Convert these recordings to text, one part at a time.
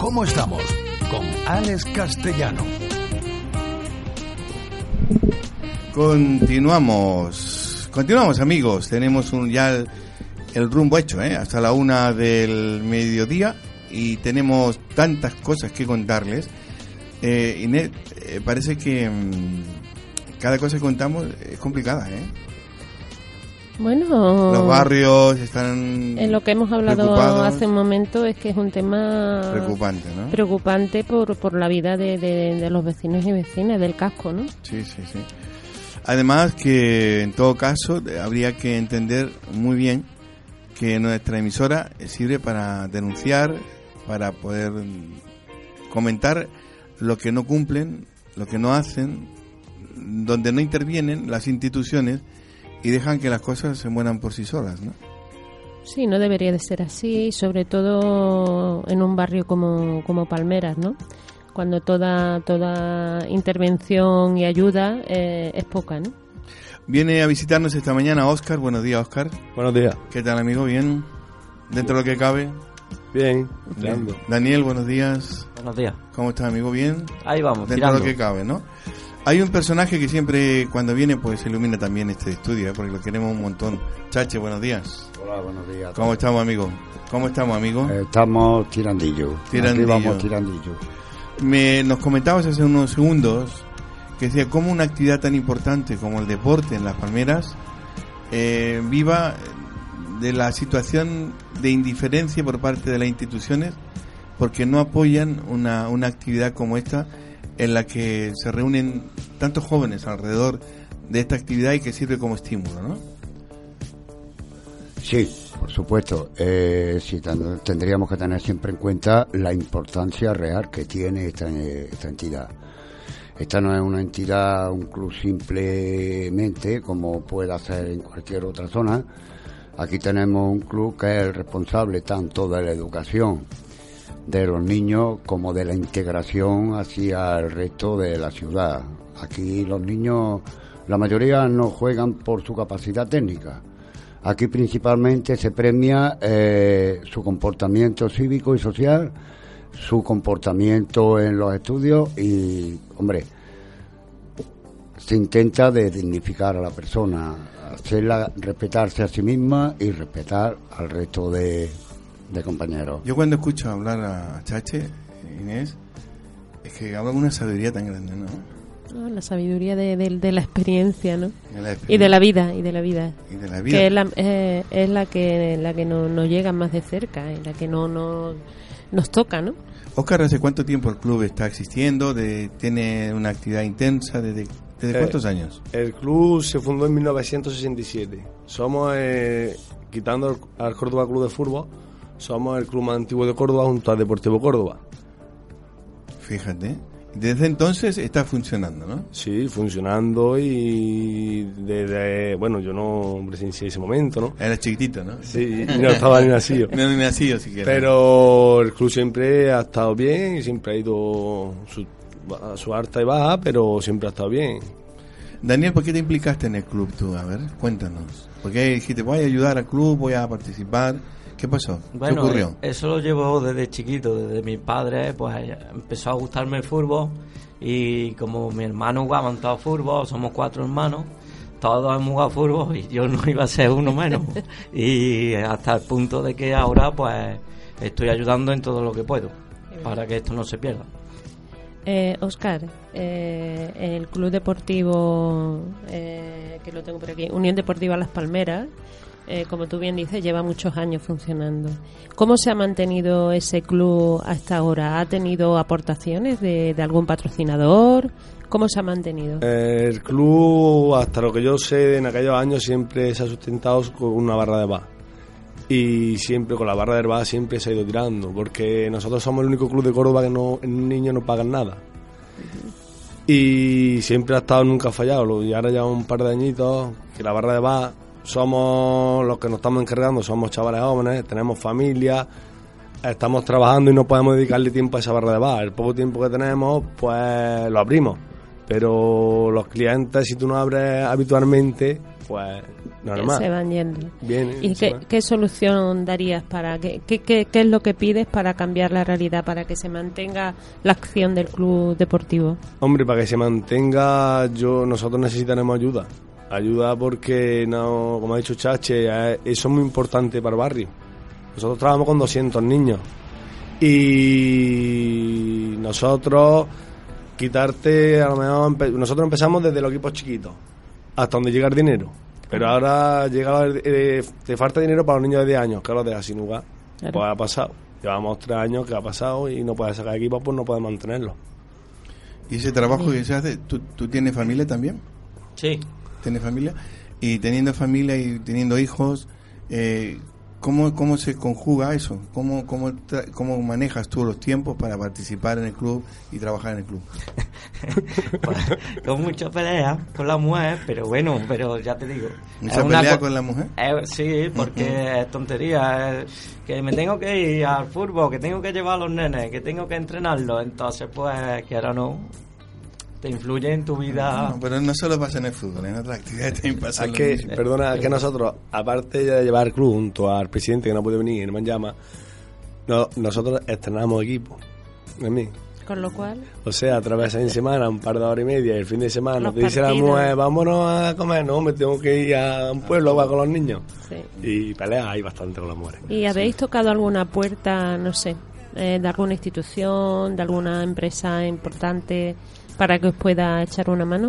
¿Cómo estamos? Con Alex Castellano. Continuamos amigos, tenemos ya el rumbo hecho, hasta la 1 del mediodía y tenemos tantas cosas que contarles. Inés, parece que cada cosa que contamos es complicada, Bueno, los barrios están en lo que hemos hablado hace un momento es que es un tema preocupante, ¿no? Preocupante por la vida de los vecinos y vecinas del casco, ¿no? Sí. Además que en todo caso habría que entender muy bien que nuestra emisora sirve para denunciar, para poder comentar lo que no cumplen, lo que no hacen, donde no intervienen las instituciones y dejan que las cosas se mueran por sí solas, ¿no? Sí, no debería de ser así, sobre todo en un barrio como Palmeras, ¿no? Cuando toda intervención y ayuda es poca, ¿no? Viene a visitarnos esta mañana Óscar. Buenos días, Óscar. Buenos días. ¿Qué tal, amigo? ¿Bien? ¿Dentro de lo que cabe? Bien. Daniel, buenos días. Buenos días. ¿Cómo está, amigo? ¿Bien? Ahí vamos, dentro tirando. de lo que cabe, ¿no? Hay un personaje que siempre, cuando viene, pues ilumina también este estudio, porque lo queremos un montón. Chache, buenos días. Hola, buenos días. ¿Cómo estamos, amigo? Estamos tirandillo. Aquí vamos tirandillo. Nos comentabas hace unos segundos que decía cómo una actividad tan importante como el deporte en Las Palmeras viva de la situación de indiferencia por parte de las instituciones, porque no apoyan una actividad como esta en la que se reúnen tantos jóvenes alrededor de esta actividad y que sirve como estímulo, ¿no? Sí, por supuesto. Sí, tendríamos que tener siempre en cuenta la importancia real que tiene esta entidad. Esta no es una entidad, un club simplemente como puede ser en cualquier otra zona. Aquí tenemos un club que es el responsable tanto de la educación de los niños como de la integración hacia el resto de la ciudad. Aquí los niños, la mayoría no juegan por su capacidad técnica. Aquí principalmente se premia su comportamiento cívico y social, su comportamiento en los estudios y, hombre, se intenta de dignificar a la persona, hacerla respetarse a sí misma y respetar al resto de compañeros. Yo cuando escucho hablar a Chache, Inés, es que habla con una sabiduría tan grande, ¿no? La sabiduría de la experiencia, ¿no? Y de la vida. Que es la que nos llega más de cerca, y la que no nos toca, ¿no? Óscar, ¿hace cuánto tiempo el club está existiendo? ¿Tiene una actividad intensa? ¿Desde cuántos años? El club se fundó en 1967. Somos, quitando al Córdoba Club de Fútbol, somos el club más antiguo de Córdoba junto al Deportivo Córdoba. Fíjate. Desde entonces está funcionando, ¿no? Sí, funcionando y desde... Bueno, yo no presencié ese momento, ¿no? Era chiquitito, ¿no? Sí, no estaba ni nacido. No ni nacido siquiera. Pero el club siempre ha estado bien y siempre ha ido a su alta y baja, pero siempre ha estado bien. Daniel, ¿por qué te implicaste en el club tú? A ver, cuéntanos. ¿Por qué dijiste, voy a ayudar al club, voy a participar? ¿Qué pasó? Bueno, ¿Qué ocurrió? Eso lo llevo desde chiquito, desde mi padre, pues empezó a gustarme el fútbol y como mi hermano jugaba en todo fútbol, somos 4 hermanos, todos hemos jugado fútbol y yo no iba a ser uno menos. Y hasta el punto de que ahora pues estoy ayudando en todo lo que puedo para que esto no se pierda. Óscar, el club deportivo, que lo tengo por aquí, Unión Deportiva Las Palmeras, como tú bien dices, lleva muchos años funcionando. ¿Cómo se ha mantenido ese club hasta ahora? ¿Ha tenido aportaciones de algún patrocinador? ¿Cómo se ha mantenido? El club, hasta lo que yo sé, en aquellos años siempre se ha sustentado con una barra de bar. Y siempre con la barra de bar siempre se ha ido tirando, porque nosotros somos el único club de Córdoba que en un niño no pagan nada. Y siempre ha estado, nunca ha fallado. Y ahora ya un par de añitos que la barra de bar somos los que nos estamos encargando, somos chavales jóvenes, tenemos familia, estamos trabajando y no podemos dedicarle tiempo a esa barra de bar. El poco tiempo que tenemos, pues lo abrimos. Pero los clientes, si tú no abres habitualmente, pues normal. Se van yendo. Vienen, ¿Y qué solución darías para qué es lo que pides para cambiar la realidad, para que se mantenga la acción del club deportivo? Hombre, para que se mantenga, nosotros necesitaremos ayuda porque, no, como ha dicho Chache, eso es muy importante para el barrio. Nosotros trabajamos con 200 niños y nosotros quitarte, a lo mejor nosotros empezamos desde los equipos chiquitos hasta donde llega el dinero, pero ahora te falta dinero para los niños de 10 años, que los dejas sin lugar. Claro. Pues ha pasado, llevamos 3 años que ha pasado y no puedes sacar equipos, pues no puedes mantenerlo. ¿Y ese trabajo que se hace, tú tienes familia también? Sí. ¿Tienes familia? Y teniendo familia y teniendo hijos, ¿cómo se conjuga eso? ¿Cómo manejas tú los tiempos para participar en el club y trabajar en el club? Pues, con mucha pelea con la mujer, pero ya te digo. ¿Mucha pelea con la mujer? Sí, porque es tontería. Que me tengo que ir al fútbol, que tengo que llevar a los nenes, que tengo que entrenarlos. Entonces, pues, que ahora no. Te influye en tu vida. No, pero no solo pasa en el fútbol, en otras actividades también pasa. Perdona, que nosotros, aparte de llevar el club junto al presidente que no puede venir, no me llama, nosotros estrenamos equipo. ¿En mí? Con lo cual, o sea, atravesas en semana un par de horas y media y el fin de semana te dice la mujer, vámonos a comer, no, me tengo que ir a un pueblo a jugar con los niños. Sí. Y peleas hay bastante con las mujeres. ¿Y habéis tocado alguna puerta, no sé, de alguna institución, de alguna empresa importante para que os pueda echar una mano?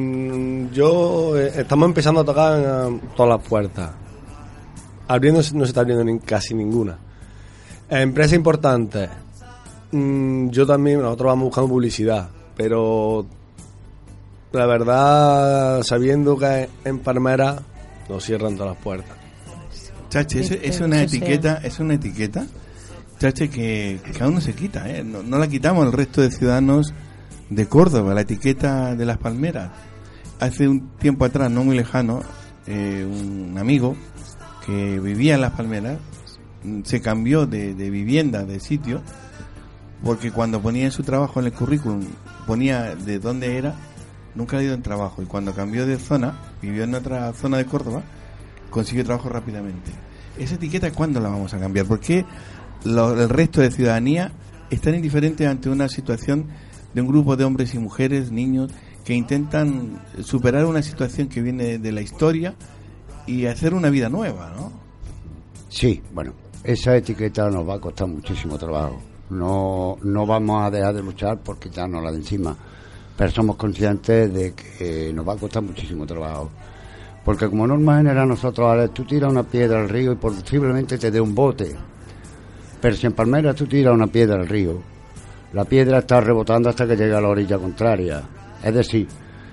Estamos empezando a tocar todas las puertas. Abriendo no se está abriendo casi ninguna. Empresas importantes. Nosotros vamos buscando publicidad, pero la verdad, sabiendo que en Palmera nos cierran todas las puertas. Chachi, es una etiqueta, Chachi, que aún no se quita, no la quitamos el resto de ciudadanos de Córdoba, la etiqueta de las palmeras. Hace un tiempo atrás, no muy lejano, un amigo que vivía en las palmeras se cambió de vivienda, de sitio, porque cuando ponía en su trabajo en el currículum, ponía de dónde era, nunca ha ido en trabajo, y cuando cambió de zona, vivió en otra zona de Córdoba, consiguió trabajo rápidamente. Esa etiqueta, ¿cuándo la vamos a cambiar? ¿Por qué el resto de ciudadanía están indiferentes ante una situación de un grupo de hombres y mujeres, niños, que intentan superar una situación que viene de la historia y hacer una vida nueva, ¿no? Sí, bueno, esa etiqueta nos va a costar muchísimo trabajo. No vamos a dejar de luchar por quitarnos la de encima, pero somos conscientes de que nos va a costar muchísimo trabajo. Porque como norma general nosotros, Alex, tú tiras una piedra al río y posiblemente te dé un bote. Pero si en Palmera tú tiras una piedra al río, la piedra está rebotando hasta que llega a la orilla contraria. Es decir,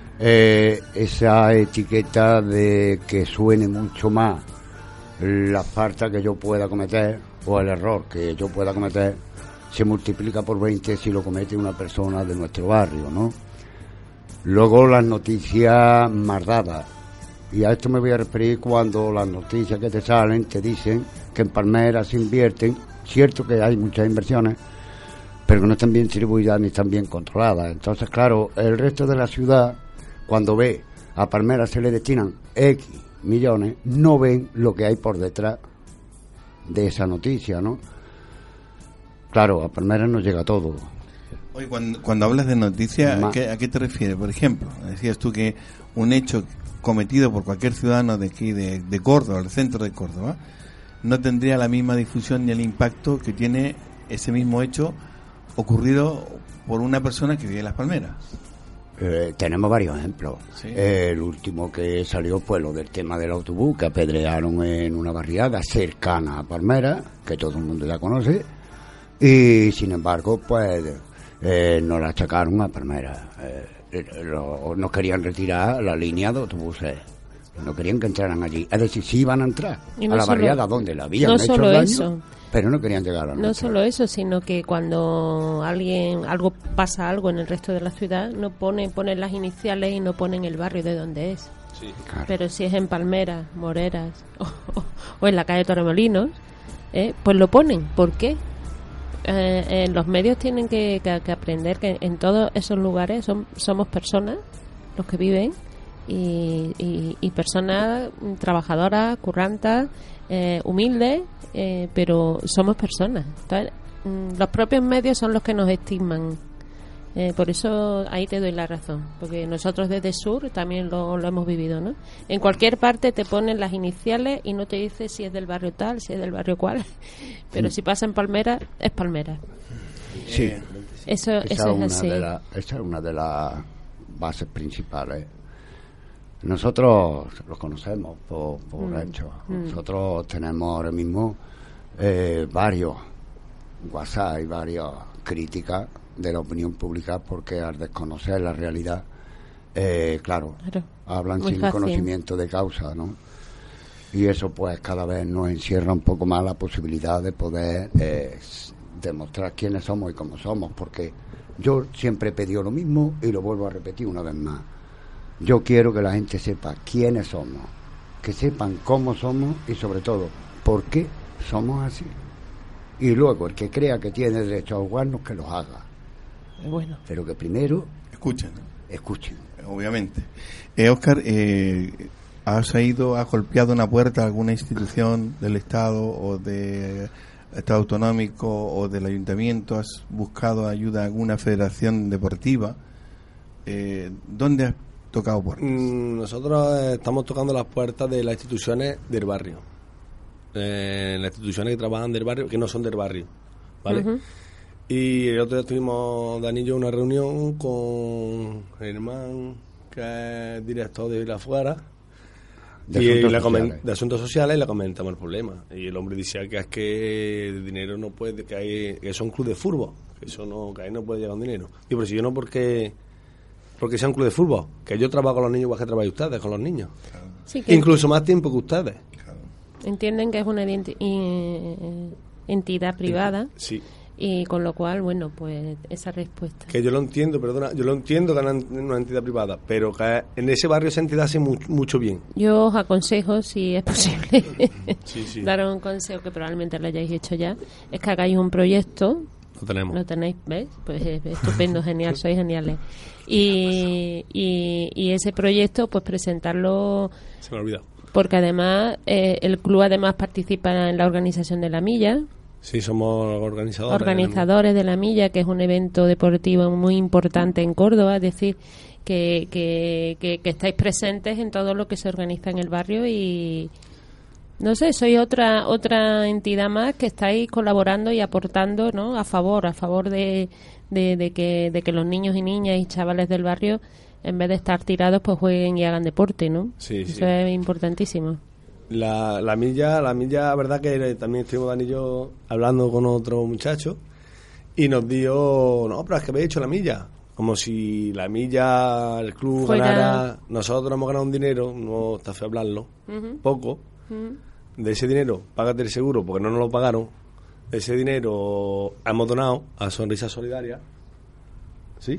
esa etiqueta de que suene mucho más la falta que yo pueda cometer o el error que yo pueda cometer se multiplica por 20 si lo comete una persona de nuestro barrio, ¿no? Luego las noticias más dadas. Y a esto me voy a referir cuando las noticias que te salen te dicen que en Palmera se invierten, cierto que hay muchas inversiones, pero que no están bien distribuidas ni están bien controladas. Entonces, claro, el resto de la ciudad, cuando ve a Palmera se le destinan X millones, no ven lo que hay por detrás de esa noticia, ¿no? Claro, a Palmera nos llega todo. Oye, cuando hablas de noticias, ¿a qué te refieres? Por ejemplo, decías tú que un hecho cometido por cualquier ciudadano de aquí, de Córdoba, el centro de Córdoba, no tendría la misma difusión ni el impacto que tiene ese mismo hecho ocurrido por una persona que vive en Las Palmeras. Tenemos varios ejemplos. ¿Sí? El último que salió fue lo del tema del autobús, que apedrearon en una barriada cercana a Palmera, que todo el mundo ya conoce, y sin embargo, pues nos la achacaron a Palmera. Nos querían retirar la línea de autobuses. No querían que entraran allí. Es decir, sí iban a entrar a la barriada donde la habían hecho el daño, pero no querían llegar a la noche. No solo eso, sino que cuando pasa algo en el resto de la ciudad, no ponen las iniciales y no ponen el barrio de donde es. Sí, claro. Pero si es en Palmeras, Moreras o en la calle Torremolinos, pues lo ponen. ¿Por qué? Los medios tienen que aprender que en todos esos lugares somos personas los que viven y personas trabajadoras, currantas, humildes, pero somos personas. Entonces, los propios medios son los que nos estigman. Por eso ahí te doy la razón, porque nosotros desde Sur también lo hemos vivido, ¿no? En cualquier parte te ponen las iniciales y no te dice si es del barrio tal, si es del barrio cual, pero si pasa en Palmera, es Palmera. Sí, Eso es así. Esa es una de las bases principales. Nosotros los conocemos por hecho. Nosotros tenemos ahora mismo varios WhatsApp y varias críticas de la opinión pública, porque al desconocer la realidad, claro, hablan sin conocimiento de causa, ¿no? Y eso pues cada vez nos encierra un poco más la posibilidad de poder demostrar quiénes somos y cómo somos, porque yo siempre he pedido lo mismo y lo vuelvo a repetir una vez más. Yo quiero que la gente sepa quiénes somos, que sepan cómo somos y sobre todo por qué somos así. Y luego el que crea que tiene derecho a jugarnos, que los haga. Bueno. Pero que primero escuchen. Obviamente. Óscar, ¿has golpeado una puerta a alguna institución del Estado o de Estado autonómico o del ayuntamiento? ¿Has buscado ayuda a alguna federación deportiva? ¿Dónde has tocado puertas? Nosotros estamos tocando las puertas de las instituciones del barrio. Las instituciones que trabajan del barrio, que no son del barrio, ¿vale? Uh-huh. Y el otro día tuvimos, Dani y yo, una reunión con Germán, que es director de Vilafuera, de Asuntos Sociales, y le comentamos el problema. Y el hombre decía que es que el dinero no puede, que eso es un club de fútbol, que eso no, que ahí no puede llegar un dinero. Y pero si yo no, porque sea un club de fútbol, que yo trabajo con los niños igual que trabajan ustedes con los niños. Claro. Sí, incluso más tiempo que ustedes. Claro. Entienden que es una entidad privada. Sí. Y con lo cual, bueno, pues esa respuesta. Que yo lo entiendo, yo lo entiendo que es una entidad privada, pero que en ese barrio esa entidad hace mucho bien. Yo os aconsejo, si es posible, sí. dar un consejo que probablemente lo hayáis hecho ya, es que hagáis un proyecto. Lo tenemos. Lo tenéis, ¿ves? Pues estupendo, genial, sois geniales. Y ese proyecto, pues presentarlo. Se me ha olvidado. Porque además, el club además participa en la organización de la milla. Sí, somos organizadores de la milla, que es un evento deportivo muy importante en Córdoba, es decir, que estáis presentes en todo lo que se organiza en el barrio y no sé, sois otra entidad más que estáis colaborando y aportando, ¿no? a favor de que los niños y niñas y chavales del barrio, en vez de estar tirados, pues jueguen y hagan deporte, ¿no? Sí, eso es importantísimo. La milla, verdad que también estuvimos Dani y yo hablando con otro muchacho y nos dio, no, pero es que habéis hecho la milla, como si la milla, el club ganara, nosotros hemos ganado un dinero, no está feo hablarlo, poco, de ese dinero, págate el seguro porque no nos lo pagaron, de ese dinero hemos donado a Sonrisa Solidaria, ¿sí?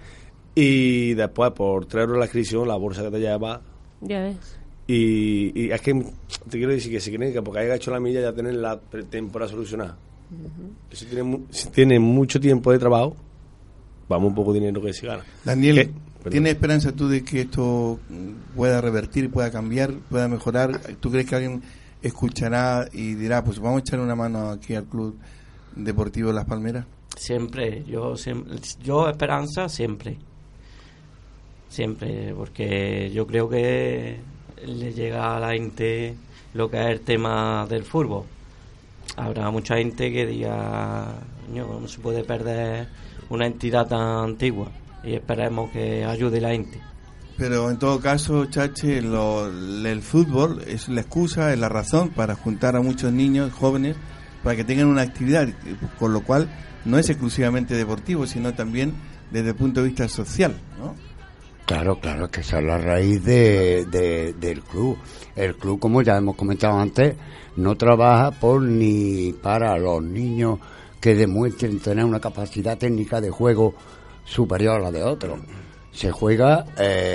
Y después por 3 euros la inscripción, la bolsa que te lleva, ya ves. Y es que te quiero decir que si quieren que porque haya hecho la milla ya tienen la temporada solucionada. Eso tiene mucho tiempo de trabajo, vamos un poco de dinero que se gana. Daniel, ¿tienes esperanza tú de que esto pueda revertir, pueda cambiar, pueda mejorar? ¿Tú crees que alguien escuchará y dirá, pues vamos a echar una mano aquí al Club Deportivo Las Palmeras? Siempre, yo esperanza siempre, porque yo creo que le llega a la gente lo que es el tema del fútbol. Habrá mucha gente que diga, no se puede perder una entidad tan antigua, y esperemos que ayude a la gente. Pero en todo caso, Chache, el fútbol es la excusa, es la razón para juntar a muchos niños jóvenes para que tengan una actividad, con lo cual no es exclusivamente deportivo, sino también desde el punto de vista social, ¿no? Claro, es que esa es la raíz del club. El club, como ya hemos comentado antes, no trabaja ni para los niños que demuestren tener una capacidad técnica de juego superior a la de otros. Se juega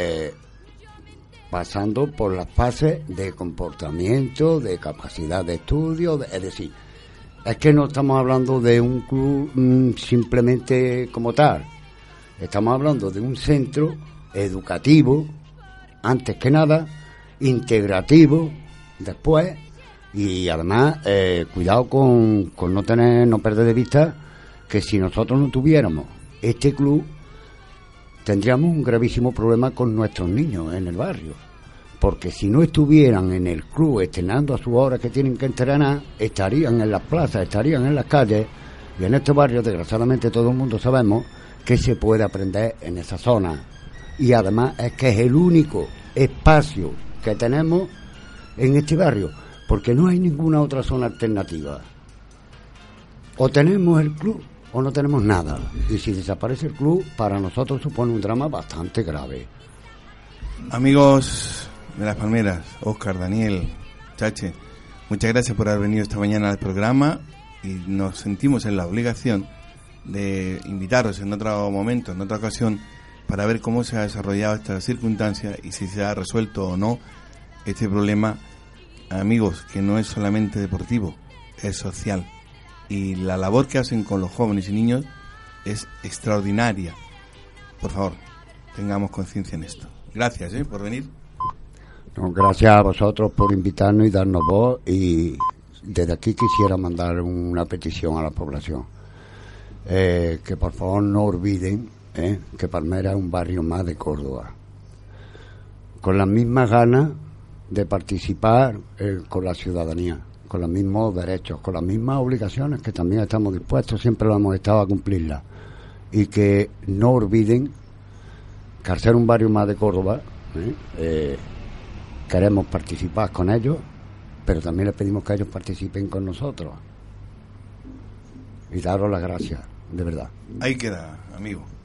pasando por las fases de comportamiento, de capacidad de estudio, es decir, es que no estamos hablando de un club simplemente como tal. Estamos hablando de un centro educativo antes que nada, integrativo después, y además cuidado con no perder de vista que si nosotros no tuviéramos este club, tendríamos un gravísimo problema con nuestros niños en el barrio, porque si no estuvieran en el club estrenando a sus horas que tienen que entrenar, estarían en las plazas, estarían en las calles, y en estos barrios desgraciadamente todo el mundo sabemos que se puede aprender en esa zona, y además es que es el único espacio que tenemos en este barrio, porque no hay ninguna otra zona alternativa. O tenemos el club o no tenemos nada, y si desaparece el club, para nosotros supone un drama bastante grave. Amigos de Las Palmeras, Óscar, Daniel, Chache, muchas gracias por haber venido esta mañana al programa, y nos sentimos en la obligación de invitaros en otro momento, en otra ocasión, para ver cómo se ha desarrollado esta circunstancia y si se ha resuelto o no este problema, amigos, que no es solamente deportivo, es social, y la labor que hacen con los jóvenes y niños es extraordinaria. Por favor, tengamos conciencia en esto. Gracias por venir. No, gracias a vosotros por invitarnos y darnos voz, y desde aquí quisiera mandar una petición a la población, que por favor no olviden que Palmera es un barrio más de Córdoba, con las mismas ganas de participar con la ciudadanía, con los mismos derechos, con las mismas obligaciones, que también estamos dispuestos, siempre lo hemos estado a cumplirlas, y que no olviden que al ser un barrio más de Córdoba, queremos participar con ellos, pero también les pedimos que ellos participen con nosotros, y daros las gracias, de verdad. Ahí queda, amigo.